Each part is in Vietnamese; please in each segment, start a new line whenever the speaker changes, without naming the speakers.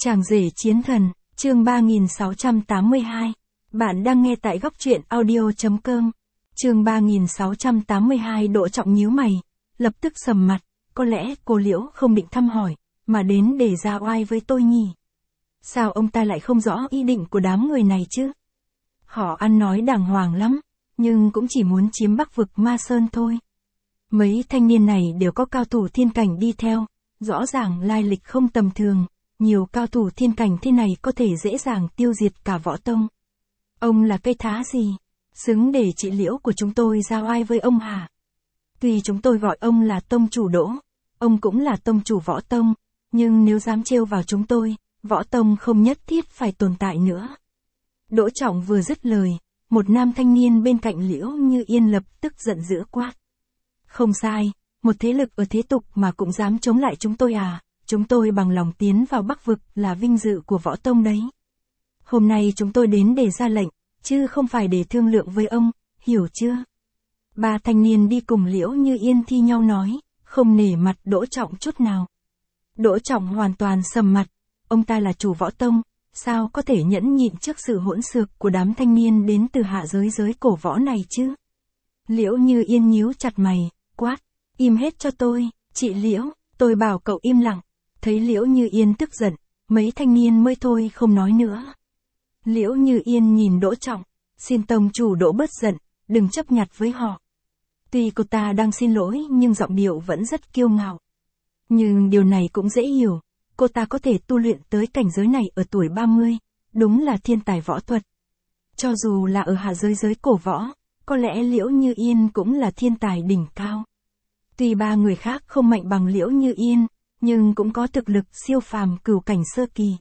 Chàng rể chiến thần, chương 3682. Bạn đang nghe tại góc truyện audio.com. Chương 3682. Đỗ Trọng nhíu mày, lập tức sầm mặt, có lẽ cô Liễu không định thăm hỏi, mà đến để ra oai với tôi nhỉ? Sao ông ta lại không rõ ý định của đám người này chứ? Họ ăn nói đàng hoàng lắm, nhưng cũng chỉ muốn chiếm Bắc vực Ma Sơn thôi. Mấy thanh niên này đều có cao thủ thiên cảnh đi theo, rõ ràng lai lịch không tầm thường. Nhiều cao thủ thiên cảnh thế này có thể dễ dàng tiêu diệt cả võ tông. Ông là cây thá gì? Xứng để chị Liễu của chúng tôi ra oai với ông hả? Tuy chúng tôi gọi ông là tông chủ Đỗ, ông cũng là tông chủ võ tông, nhưng nếu dám trêu vào chúng tôi, võ tông không nhất thiết phải tồn tại nữa. Đỗ Trọng vừa dứt lời, một nam thanh niên bên cạnh Liễu Như Yên lập tức giận dữ quát. Không sai, một thế lực ở thế tục mà cũng dám chống lại chúng tôi à? Chúng tôi bằng lòng tiến vào Bắc vực là vinh dự của võ tông đấy. Hôm nay chúng tôi đến để ra lệnh, chứ không phải để thương lượng với ông, hiểu chưa? Ba thanh niên đi cùng Liễu Như Yên thi nhau nói, không nể mặt Đỗ Trọng chút nào. Đỗ Trọng hoàn toàn sầm mặt, ông ta là chủ võ tông, sao có thể nhẫn nhịn trước sự hỗn xược của đám thanh niên đến từ hạ giới cổ võ này chứ? Liễu Như Yên nhíu chặt mày, quát, im hết cho tôi, chị Liễu, tôi bảo cậu im lặng. Thấy Liễu Như Yên tức giận, mấy thanh niên mới thôi không nói nữa. Liễu Như Yên nhìn Đỗ Trọng, xin tông chủ Đỗ bớt giận, đừng chấp nhặt với họ. Tuy cô ta đang xin lỗi nhưng giọng điệu vẫn rất kiêu ngạo. Nhưng điều này cũng dễ hiểu, cô ta có thể tu luyện tới cảnh giới này ở tuổi 30, đúng là thiên tài võ thuật. Cho dù là ở hạ giới cổ võ, có lẽ Liễu Như Yên cũng là thiên tài đỉnh cao. Tuy ba người khác không mạnh bằng Liễu Như Yên, nhưng cũng có thực lực siêu phàm cửu cảnh sơ kỳ.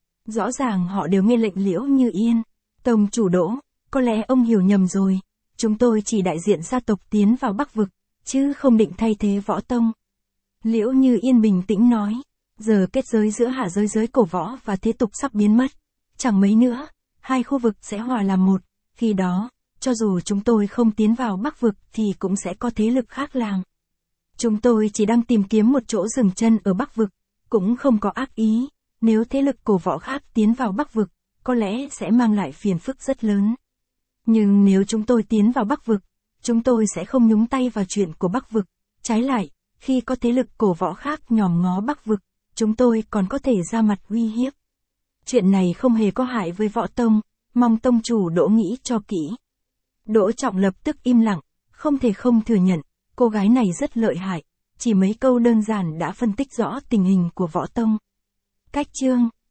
Rõ ràng họ đều nghe lệnh Liễu Như Yên. Tông chủ Đỗ, có lẽ ông hiểu nhầm rồi, chúng tôi chỉ đại diện gia tộc tiến vào Bắc vực, chứ không định thay thế võ tông. Liễu Như Yên bình tĩnh nói, giờ kết giới giữa hạ giới cổ võ và thế tục sắp biến mất. Chẳng mấy nữa, hai khu vực sẽ hòa làm một, khi đó, cho dù chúng tôi không tiến vào Bắc vực thì cũng sẽ có thế lực khác làm. Chúng tôi chỉ đang tìm kiếm một chỗ dừng chân ở Bắc vực, cũng không có ác ý, nếu thế lực cổ võ khác tiến vào Bắc vực, có lẽ sẽ mang lại phiền phức rất lớn. Nhưng nếu chúng tôi tiến vào Bắc vực, chúng tôi sẽ không nhúng tay vào chuyện của Bắc vực, trái lại, khi có thế lực cổ võ khác nhòm ngó Bắc vực, chúng tôi còn có thể ra mặt uy hiếp. Chuyện này không hề có hại với võ tông, mong tông chủ Đỗ nghĩ cho kỹ. Đỗ Trọng lập tức im lặng, không thể không thừa nhận. Cô gái này rất lợi hại, chỉ mấy câu đơn giản đã phân tích rõ tình hình của võ tông. Cách chương